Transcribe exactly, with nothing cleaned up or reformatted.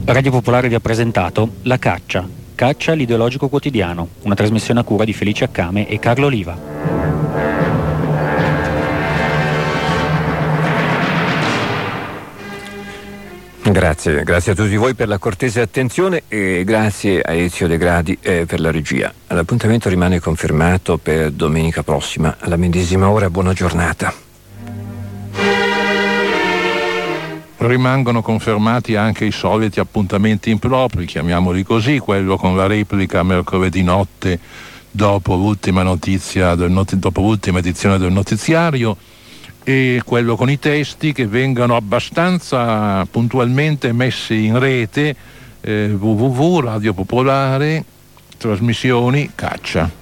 Radio Popolare vi ha presentato La Caccia, Caccia l'ideologico quotidiano, una trasmissione a cura di Felice Accame e Carlo Oliva. Grazie, grazie a tutti voi per la cortese attenzione e grazie a Ezio De Gradi eh, per la regia. L'appuntamento rimane confermato per domenica prossima alla medesima ora. Buona giornata. Rimangono confermati anche i soliti appuntamenti impropri, chiamiamoli così, quello con la replica mercoledì notte dopo l'ultima notizia del not- dopo l'ultima edizione del notiziario, e quello con i testi che vengano abbastanza puntualmente messi in rete, eh, www Radio Popolare, trasmissioni, Caccia.